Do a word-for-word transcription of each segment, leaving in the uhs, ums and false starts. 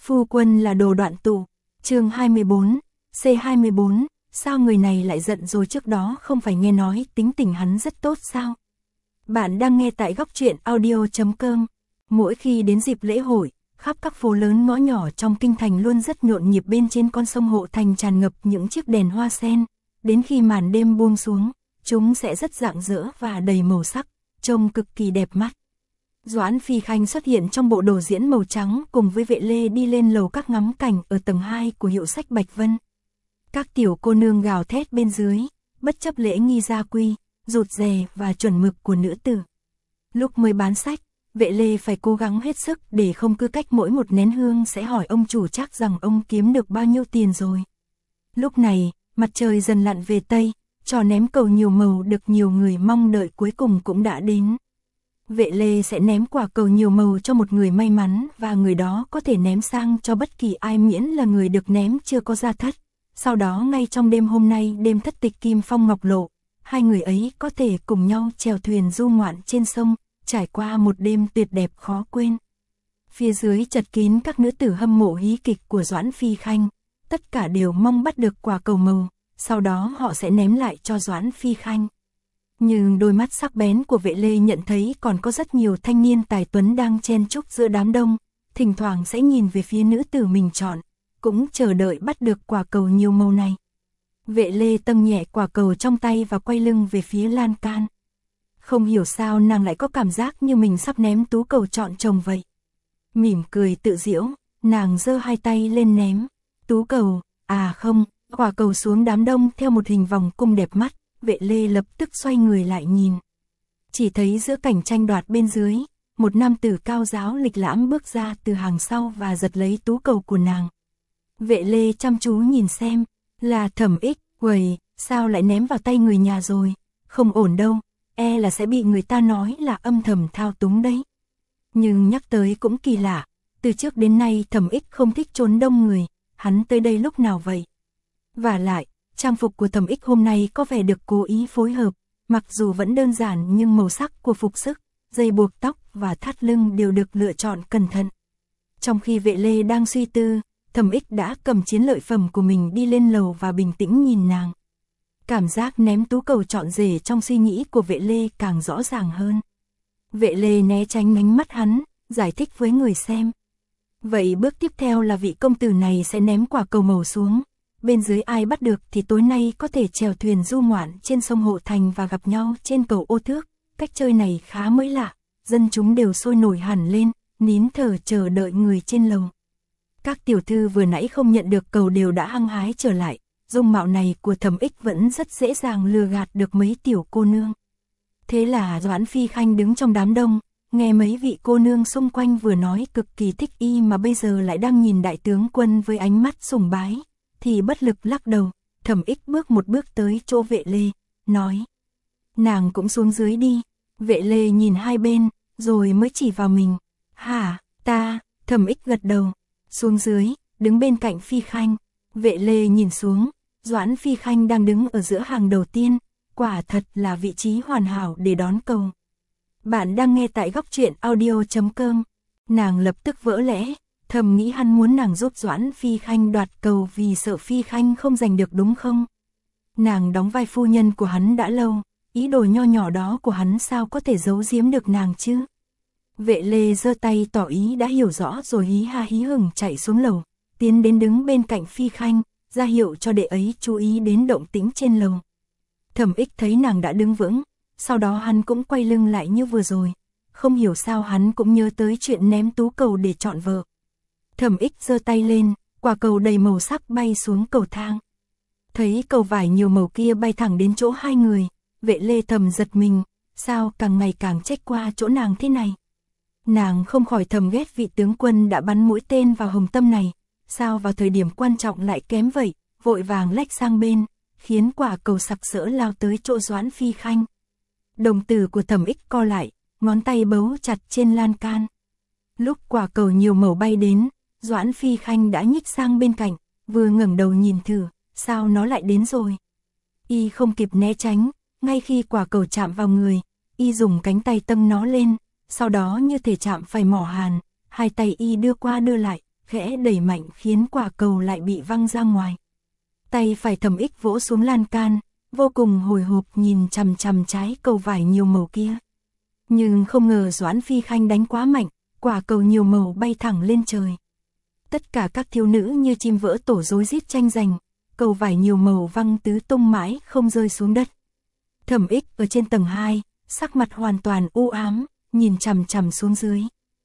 Phu quân là đồ đoạn tụ. Chương hai mươi bốn, C hai mươi bốn, sao người này lại giận rồi, trước đó không phải nghe nói tính tình hắn rất tốt sao? Bạn đang nghe tại góc truyện audio chấm com. Mỗi khi đến dịp lễ hội, khắp các phố lớn ngõ nhỏ trong kinh thành luôn rất nhộn nhịp, bên trên con sông Hộ Thành tràn ngập những chiếc đèn hoa sen. Đến khi màn đêm buông xuống, chúng sẽ rất rạng rỡ và đầy màu sắc, trông cực kỳ đẹp mắt. Doãn Phi Khanh xuất hiện trong bộ đồ diễn màu trắng cùng với Vệ Lê đi lên lầu các ngắm cảnh ở tầng hai của hiệu sách Bạch Vân. Các tiểu cô nương gào thét bên dưới, bất chấp lễ nghi gia quy, rụt rè và chuẩn mực của nữ tử. Lúc mới bán sách, Vệ Lê phải cố gắng hết sức để không cứ cách mỗi một nén hương sẽ hỏi ông chủ chắc rằng ông kiếm được bao nhiêu tiền rồi. Lúc này, mặt trời dần lặn về Tây, trò ném cầu nhiều màu được nhiều người mong đợi cuối cùng cũng đã đến. Vệ Lê sẽ ném quả cầu nhiều màu cho một người may mắn và người đó có thể ném sang cho bất kỳ ai miễn là người được ném chưa có gia thất. Sau đó ngay trong đêm hôm nay, đêm thất tịch kim phong ngọc lộ, hai người ấy có thể cùng nhau chèo thuyền du ngoạn trên sông, trải qua một đêm tuyệt đẹp khó quên. Phía dưới chật kín các nữ tử hâm mộ hí kịch của Doãn Phi Khanh, tất cả đều mong bắt được quả cầu màu, sau đó họ sẽ ném lại cho Doãn Phi Khanh. Nhưng đôi mắt sắc bén của Vệ Lê nhận thấy còn có rất nhiều thanh niên tài tuấn đang chen chúc giữa đám đông, thỉnh thoảng sẽ nhìn về phía nữ tử mình chọn, cũng chờ đợi bắt được quả cầu nhiều màu này. Vệ Lê tâng nhẹ quả cầu trong tay và quay lưng về phía lan can. Không hiểu sao nàng lại có cảm giác như mình sắp ném tú cầu chọn chồng vậy. Mỉm cười tự giễu, nàng giơ hai tay lên ném. Tú cầu, à không, quả cầu xuống đám đông theo một hình vòng cung đẹp mắt. Vệ Lê lập tức xoay người lại nhìn. Chỉ thấy giữa cảnh tranh đoạt bên dưới, một nam tử cao giáo lịch lãm bước ra từ hàng sau và giật lấy tú cầu của nàng. Vệ Lê chăm chú nhìn xem, là Thẩm Ích. Quầy, sao lại ném vào tay người nhà rồi? Không ổn đâu, e là sẽ bị người ta nói là âm thầm thao túng đấy. Nhưng nhắc tới cũng kỳ lạ, từ trước đến nay Thẩm Ích không thích trốn đông người, hắn tới đây lúc nào vậy? Và lại, trang phục của Thẩm Ích hôm nay có vẻ được cố ý phối hợp, mặc dù vẫn đơn giản nhưng màu sắc của phục sức, dây buộc tóc và thắt lưng đều được lựa chọn cẩn thận. Trong khi Vệ Lê đang suy tư, Thẩm Ích đã cầm chiến lợi phẩm của mình đi lên lầu và bình tĩnh nhìn nàng. Cảm giác ném tú cầu trọn rể trong suy nghĩ của Vệ Lê càng rõ ràng hơn. Vệ Lê né tránh ánh mắt hắn, giải thích với người xem. Vậy bước tiếp theo là vị công tử này sẽ ném quả cầu màu xuống. Bên dưới ai bắt được thì tối nay có thể chèo thuyền du ngoạn trên sông Hộ Thành và gặp nhau trên cầu Ô Thước. Cách chơi này khá mới lạ, dân chúng đều sôi nổi hẳn lên, nín thở chờ đợi người trên lầu. Các tiểu thư vừa nãy không nhận được cầu đều đã hăng hái trở lại, dung mạo này của Thẩm Ích vẫn rất dễ dàng lừa gạt được mấy tiểu cô nương. Thế là Doãn Phi Khanh đứng trong đám đông, nghe mấy vị cô nương xung quanh vừa nói cực kỳ thích y mà bây giờ lại đang nhìn đại tướng quân với ánh mắt sùng bái, thì bất lực lắc đầu. Thẩm Ích bước một bước tới chỗ Vệ Lê, nói: nàng cũng xuống dưới đi. Vệ Lê nhìn hai bên, rồi mới chỉ vào mình. Hả, ta? Thẩm Ích gật đầu. Xuống dưới, đứng bên cạnh Phi Khanh. Vệ Lê nhìn xuống, Doãn Phi Khanh đang đứng ở giữa hàng đầu tiên, quả thật là vị trí hoàn hảo để đón cầu. Bạn đang nghe tại góc truyện audio chấm com. Nàng lập tức vỡ lẽ, thầm nghĩ hắn muốn nàng giúp Doãn Phi Khanh đoạt cầu vì sợ Phi Khanh không giành được đúng không? Nàng đóng vai phu nhân của hắn đã lâu, ý đồ nho nhỏ đó của hắn sao có thể giấu giếm được nàng chứ? Vệ Lê giơ tay tỏ ý đã hiểu rõ rồi hí ha hí hửng chạy xuống lầu, tiến đến đứng bên cạnh Phi Khanh, ra hiệu cho đệ ấy chú ý đến động tĩnh trên lầu. Thẩm Ích thấy nàng đã đứng vững, sau đó hắn cũng quay lưng lại như vừa rồi, không hiểu sao hắn cũng nhớ tới chuyện ném tú cầu để chọn vợ. Thẩm Ích giơ tay lên, quả cầu đầy màu sắc bay xuống cầu thang. Thấy cầu vải nhiều màu kia bay thẳng đến chỗ hai người, Vệ Lê thầm giật mình, sao càng ngày càng trách qua chỗ nàng thế này. Nàng không khỏi thầm ghét vị tướng quân đã bắn mũi tên vào hồng tâm này, sao vào thời điểm quan trọng lại kém vậy, vội vàng lách sang bên, khiến quả cầu sặc sỡ lao tới chỗ Doãn Phi Khanh. Đồng tử của Thẩm Ích co lại, ngón tay bấu chặt trên lan can. Lúc quả cầu nhiều màu bay đến, Doãn Phi Khanh đã nhích sang bên cạnh, vừa ngẩng đầu nhìn thử, sao nó lại đến rồi. Y không kịp né tránh, ngay khi quả cầu chạm vào người, Y dùng cánh tay tâng nó lên, sau đó như thể chạm phải mỏ hàn, hai tay Y đưa qua đưa lại, khẽ đẩy mạnh khiến quả cầu lại bị văng ra ngoài. Tay phải Thẩm Ích vỗ xuống lan can, vô cùng hồi hộp nhìn chằm chằm trái cầu vải nhiều màu kia. Nhưng không ngờ Doãn Phi Khanh đánh quá mạnh, quả cầu nhiều màu bay thẳng lên trời. Tất cả các thiếu nữ như chim vỡ tổ rối rít tranh giành, cầu vải nhiều màu văng tứ tung mãi không rơi xuống đất. Thẩm Ích ở trên tầng hai, sắc mặt hoàn toàn u ám, nhìn chằm chằm xuống dưới.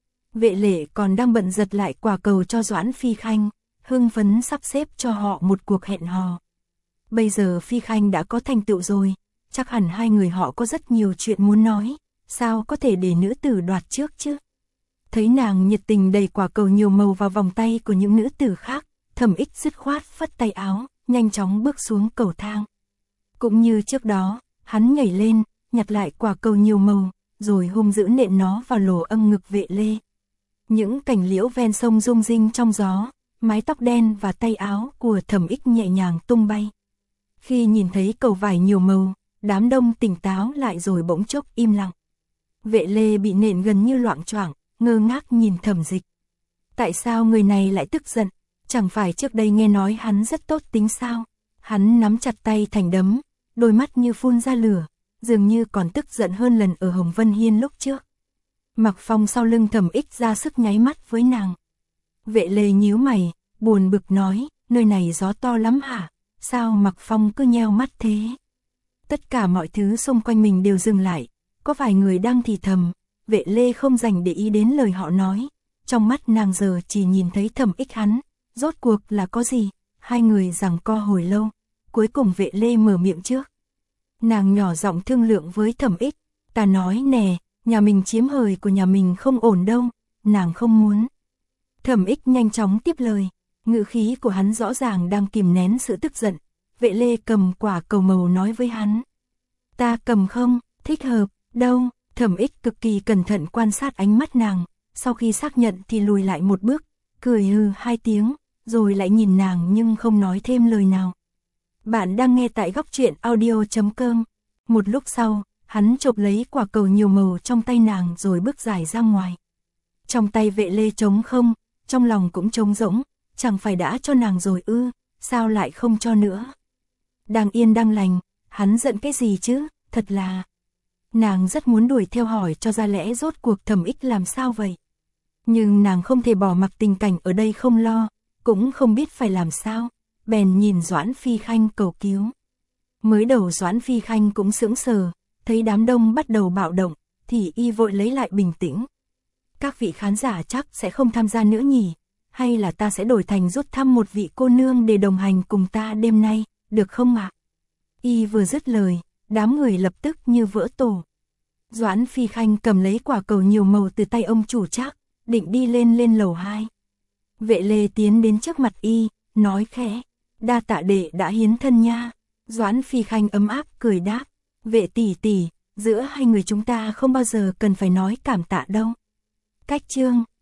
Vệ Lệ còn đang bận giật lại quả cầu cho Doãn Phi Khanh, hưng phấn sắp xếp cho họ một cuộc hẹn hò. Bây giờ Phi Khanh đã có thành tựu rồi, chắc hẳn hai người họ có rất nhiều chuyện muốn nói, sao có thể để nữ tử đoạt trước chứ? Thấy nàng nhiệt tình đầy quả cầu nhiều màu vào vòng tay của những nữ tử khác, Thẩm Ích dứt khoát phất tay áo, nhanh chóng bước xuống cầu thang. Cũng như trước đó, hắn nhảy lên, nhặt lại quả cầu nhiều màu, rồi hung dữ nện nó vào lỗ âm ngực Vệ Lê. Những cành liễu ven sông rung rinh trong gió, mái tóc đen và tay áo của Thẩm Ích nhẹ nhàng tung bay. Khi nhìn thấy cầu vải nhiều màu, đám đông tỉnh táo lại rồi bỗng chốc im lặng. Vệ Lê bị nện gần như loạng choạng, ngơ ngác nhìn Thẩm Dịch. Tại sao người này lại tức giận? Chẳng phải trước đây nghe nói hắn rất tốt tính sao? Hắn nắm chặt tay thành đấm, đôi mắt như phun ra lửa, dường như còn tức giận hơn lần ở Hồng Vân Hiên lúc trước. Mặc Phong sau lưng Thẩm Ích ra sức nháy mắt với nàng. Vệ Lê nhíu mày, buồn bực nói, nơi này gió to lắm hả? Sao Mặc Phong cứ nheo mắt thế? Tất cả mọi thứ xung quanh mình đều dừng lại, có vài người đang thì thầm, Vệ Lê không dành để ý đến lời họ nói. Trong mắt nàng giờ chỉ nhìn thấy Thẩm Ích hắn, rốt cuộc là có gì? Hai người giằng co hồi lâu, cuối cùng Vệ Lê mở miệng trước. Nàng nhỏ giọng thương lượng với Thẩm Ích, ta nói nè, nhà mình chiếm hời của nhà mình không ổn đâu, nàng không muốn. Thẩm Ích nhanh chóng tiếp lời, ngữ khí của hắn rõ ràng đang kìm nén sự tức giận. Vệ Lê cầm quả cầu màu nói với hắn, ta cầm không, thích hợp, đâu. Thẩm Ích cực kỳ cẩn thận quan sát ánh mắt nàng, sau khi xác nhận thì lùi lại một bước, cười hừ hai tiếng, rồi lại nhìn nàng nhưng không nói thêm lời nào. Bạn đang nghe tại góc truyện audio chấm com. Một lúc sau, hắn chộp lấy quả cầu nhiều màu trong tay nàng rồi bước dài ra ngoài. Trong tay Vệ Lê trống không, trong lòng cũng trống rỗng, chẳng phải đã cho nàng rồi ư, sao lại không cho nữa? Đang yên đang lành, hắn giận cái gì chứ, thật là... Nàng rất muốn đuổi theo hỏi cho ra lẽ rốt cuộc Thẩm Ích làm sao vậy. Nhưng nàng không thể bỏ mặc tình cảnh ở đây không lo, cũng không biết phải làm sao, bèn nhìn Doãn Phi Khanh cầu cứu. Mới đầu Doãn Phi Khanh cũng sững sờ, thấy đám đông bắt đầu bạo động, thì y vội lấy lại bình tĩnh. Các vị khán giả chắc sẽ không tham gia nữa nhỉ, hay là ta sẽ đổi thành rút thăm một vị cô nương để đồng hành cùng ta đêm nay, được không ạ? Y vừa dứt lời, đám người lập tức như vỡ tổ. Doãn Phi Khanh cầm lấy quả cầu nhiều màu từ tay ông chủ Trác, định đi lên lên lầu hai. Vệ Lê tiến đến trước mặt y, nói khẽ, đa tạ đệ đã hiến thân nha. Doãn Phi Khanh ấm áp cười đáp, Vệ tỷ tỷ, giữa hai người chúng ta không bao giờ cần phải nói cảm tạ đâu. Cách chương